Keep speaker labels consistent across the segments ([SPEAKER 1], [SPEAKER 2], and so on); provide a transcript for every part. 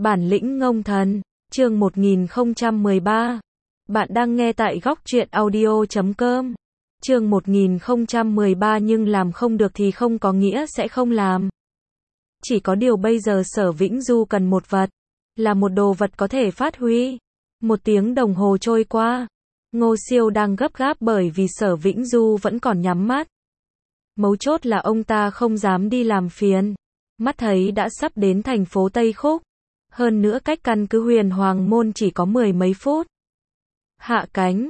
[SPEAKER 1] Bản lĩnh ngông thần, chương 1013. Bạn đang nghe tại góc truyện audio.com. Chương 1013 nhưng làm không được thì không có nghĩa sẽ không làm. Chỉ có điều bây giờ Sở Vĩnh Du cần một vật, là một đồ vật có thể phát huy. 1 tiếng đồng hồ trôi qua, Ngô Siêu đang gấp gáp bởi vì Sở Vĩnh Du vẫn còn nhắm mắt. Mấu chốt là ông ta không dám đi làm phiền. Mắt thấy đã sắp đến thành phố Tây Khúc. Hơn nữa cách căn cứ Huyền Hoàng Môn chỉ có 10 mấy phút. Hạ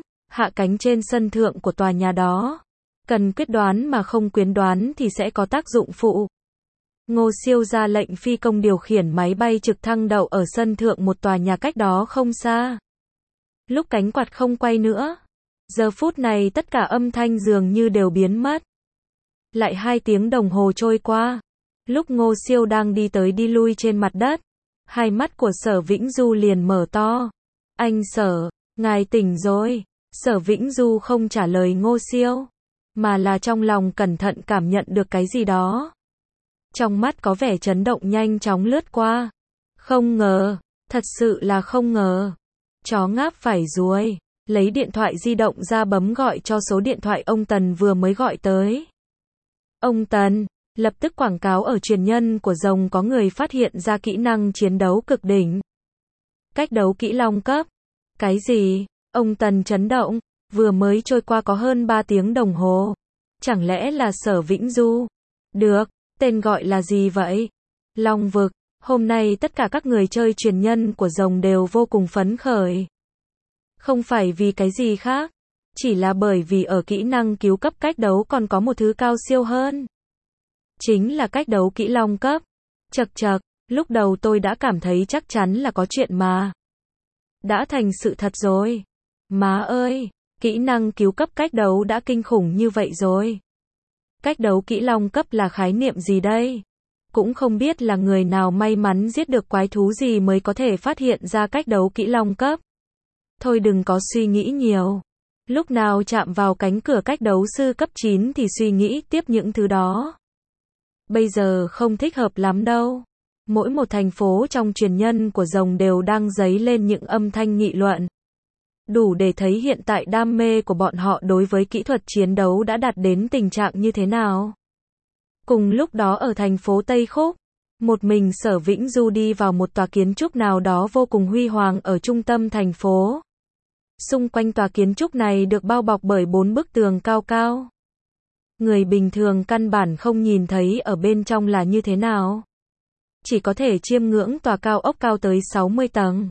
[SPEAKER 1] cánh trên sân thượng của tòa nhà đó. Cần quyết đoán mà không quyết đoán thì sẽ có tác dụng phụ. Ngô Siêu ra lệnh phi công điều khiển máy bay trực thăng đậu ở sân thượng một tòa nhà cách đó không xa. Lúc cánh quạt không quay nữa, giờ phút này tất cả âm thanh dường như đều biến mất. Lại 2 tiếng đồng hồ trôi qua, lúc Ngô Siêu đang đi tới đi lui trên mặt đất, hai mắt của Sở Vĩnh Du liền mở to. Anh Sở, ngài tỉnh rồi. Sở Vĩnh Du không trả lời Ngô Siêu, mà là trong lòng cẩn thận cảm nhận được cái gì đó. Trong mắt có vẻ chấn động nhanh chóng lướt qua. Không ngờ, thật sự là không ngờ. Chó ngáp phải ruồi, lấy điện thoại di động ra bấm gọi cho số điện thoại ông Tần vừa mới gọi tới. Ông Tần, lập tức quảng cáo ở truyền nhân của rồng có người phát hiện ra kỹ năng chiến đấu cực đỉnh. Cách đấu kỹ long cấp. Cái gì? Ông Tần chấn động, vừa mới trôi qua có hơn 3 tiếng đồng hồ. Chẳng lẽ là Sở Vĩnh Du? Được, tên gọi là gì vậy? Long vực. Hôm nay tất cả các người chơi truyền nhân của rồng đều vô cùng phấn khởi. Không phải vì cái gì khác, chỉ là bởi vì ở kỹ năng cứu cấp cách đấu còn có một thứ cao siêu hơn. Chính là cách đấu kỹ long cấp. Chậc chậc, lúc đầu tôi đã cảm thấy chắc chắn là có chuyện mà. Đã thành sự thật rồi. Má ơi, kỹ năng cứu cấp cách đấu đã kinh khủng như vậy rồi. Cách đấu kỹ long cấp là khái niệm gì đây? Cũng không biết là người nào may mắn giết được quái thú gì mới có thể phát hiện ra cách đấu kỹ long cấp. Thôi đừng có suy nghĩ nhiều. Lúc nào chạm vào cánh cửa cách đấu sư cấp 9 thì suy nghĩ tiếp những thứ đó. Bây giờ không thích hợp lắm đâu. Mỗi một thành phố trong truyền nhân của rồng đều đang dấy lên những âm thanh nghị luận. Đủ để thấy hiện tại đam mê của bọn họ đối với kỹ thuật chiến đấu đã đạt đến tình trạng như thế nào. Cùng lúc đó ở thành phố Tây Khúc, một mình Sở Vĩnh Du đi vào một tòa kiến trúc nào đó vô cùng huy hoàng ở trung tâm thành phố. Xung quanh tòa kiến trúc này được bao bọc bởi 4 bức tường cao cao. Người bình thường căn bản không nhìn thấy ở bên trong là như thế nào. Chỉ có thể chiêm ngưỡng tòa cao ốc cao tới 60 tầng.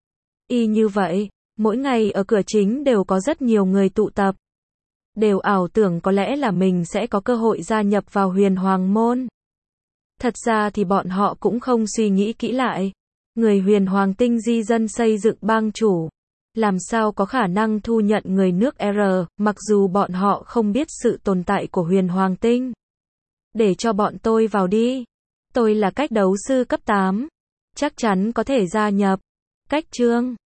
[SPEAKER 1] Y như vậy, mỗi ngày ở cửa chính đều có rất nhiều người tụ tập. Đều ảo tưởng có lẽ là mình sẽ có cơ hội gia nhập vào Huyền Hoàng Môn. Thật ra thì bọn họ cũng không suy nghĩ kỹ lại. Người Huyền Hoàng Tinh di dân xây dựng bang chủ. Làm sao có khả năng thu nhận người nước R, mặc dù bọn họ không biết sự tồn tại của Huyền Hoàng Tinh. Để cho bọn tôi vào đi. Tôi là cách đấu sư cấp 8. Chắc chắn có thể gia nhập. Cách chương.